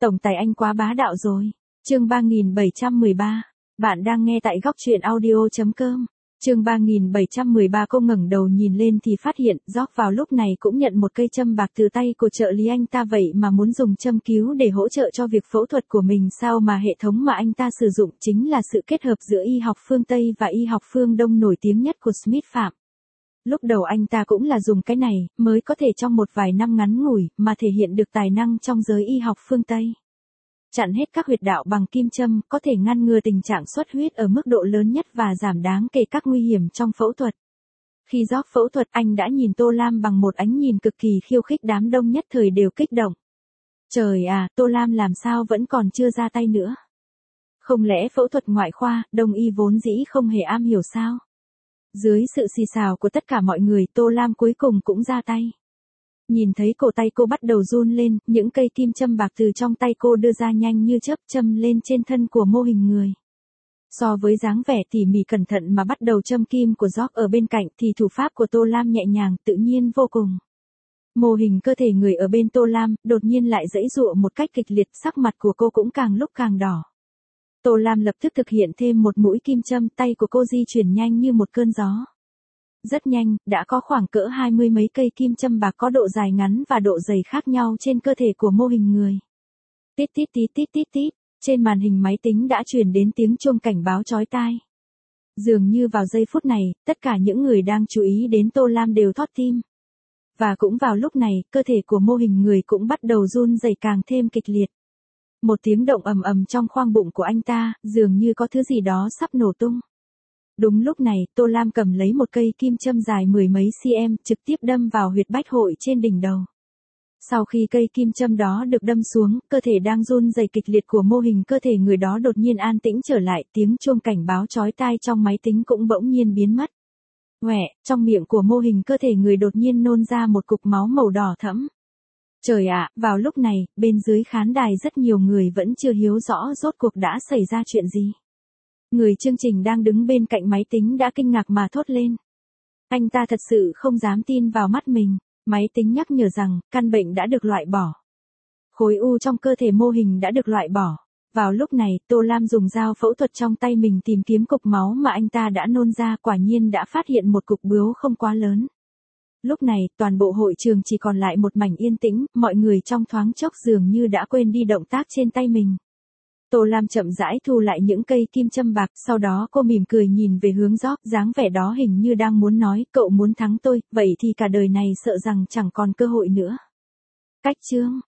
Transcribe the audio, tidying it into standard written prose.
Tổng tài anh quá bá đạo rồi. Chương 3713. Bạn đang nghe tại góc truyện audio.com. Chương 3713. Cô ngẩng đầu nhìn lên thì phát hiện George vào lúc này cũng nhận một cây châm bạc từ tay của trợ lý anh ta, vậy mà muốn dùng châm cứu để hỗ trợ cho việc phẫu thuật của mình sao, mà hệ thống mà anh ta sử dụng chính là sự kết hợp giữa y học phương Tây và y học phương Đông nổi tiếng nhất của Smith Phạm. Lúc đầu anh ta cũng là dùng cái này mới có thể trong một vài năm ngắn ngủi mà thể hiện được tài năng trong giới y học phương Tây. Chặn hết các huyệt đạo bằng kim châm có thể ngăn ngừa tình trạng xuất huyết ở mức độ lớn nhất và giảm đáng kể các nguy hiểm trong phẫu thuật. Khi George phẫu thuật, anh đã nhìn Tô Lam bằng một ánh nhìn cực kỳ khiêu khích, đám đông nhất thời đều kích động. Trời à, Tô Lam làm sao vẫn còn chưa ra tay nữa? Không lẽ phẫu thuật ngoại khoa, đông y vốn dĩ không hề am hiểu sao? Dưới sự xì xào của tất cả mọi người, Tô Lam cuối cùng cũng ra tay. Nhìn thấy cổ tay cô bắt đầu run lên, những cây kim châm bạc từ trong tay cô đưa ra nhanh như chớp châm lên trên thân của mô hình người. So với dáng vẻ tỉ mỉ cẩn thận mà bắt đầu châm kim của George ở bên cạnh thì thủ pháp của Tô Lam nhẹ nhàng, tự nhiên vô cùng. Mô hình cơ thể người ở bên Tô Lam đột nhiên lại giãy giụa một cách kịch liệt, sắc mặt của cô cũng càng lúc càng đỏ. Tô Lam lập tức thực hiện thêm một mũi kim châm, tay của cô di chuyển nhanh như một cơn gió. Rất nhanh, đã có khoảng cỡ 20 mấy cây kim châm bạc có độ dài ngắn và độ dày khác nhau trên cơ thể của mô hình người. Tít tít tít tít tít tít, trên màn hình máy tính đã truyền đến tiếng chuông cảnh báo chói tai. Dường như vào giây phút này, tất cả những người đang chú ý đến Tô Lam đều thót tim. Và cũng vào lúc này, cơ thể của mô hình người cũng bắt đầu run rẩy càng thêm kịch liệt. Một tiếng động ầm ầm trong khoang bụng của anh ta, dường như có thứ gì đó sắp nổ tung. Đúng lúc này, Tô Lam cầm lấy một cây kim châm dài mười mấy cm, trực tiếp đâm vào huyệt bách hội trên đỉnh đầu. Sau khi cây kim châm đó được đâm xuống, cơ thể đang run rẩy kịch liệt của mô hình cơ thể người đó đột nhiên an tĩnh trở lại, tiếng chuông cảnh báo chói tai trong máy tính cũng bỗng nhiên biến mất. Ngoẹ, trong miệng của mô hình cơ thể người đột nhiên nôn ra một cục máu màu đỏ thẫm. Trời ạ, vào lúc này, bên dưới khán đài rất nhiều người vẫn chưa hiểu rõ rốt cuộc đã xảy ra chuyện gì. Người chương trình đang đứng bên cạnh máy tính đã kinh ngạc mà thốt lên. Anh ta thật sự không dám tin vào mắt mình. Máy tính nhắc nhở rằng, căn bệnh đã được loại bỏ. Khối u trong cơ thể mô hình đã được loại bỏ. Vào lúc này, Tô Lam dùng dao phẫu thuật trong tay mình tìm kiếm cục máu mà anh ta đã nôn ra, quả nhiên đã phát hiện một cục bướu không quá lớn. Lúc này, toàn bộ hội trường chỉ còn lại một mảnh yên tĩnh, mọi người trong thoáng chốc dường như đã quên đi động tác trên tay mình. Tô Lam chậm rãi thu lại những cây kim châm bạc, sau đó cô mỉm cười nhìn về hướng George, dáng vẻ đó hình như đang muốn nói, cậu muốn thắng tôi, vậy thì cả đời này sợ rằng chẳng còn cơ hội nữa. Cách chương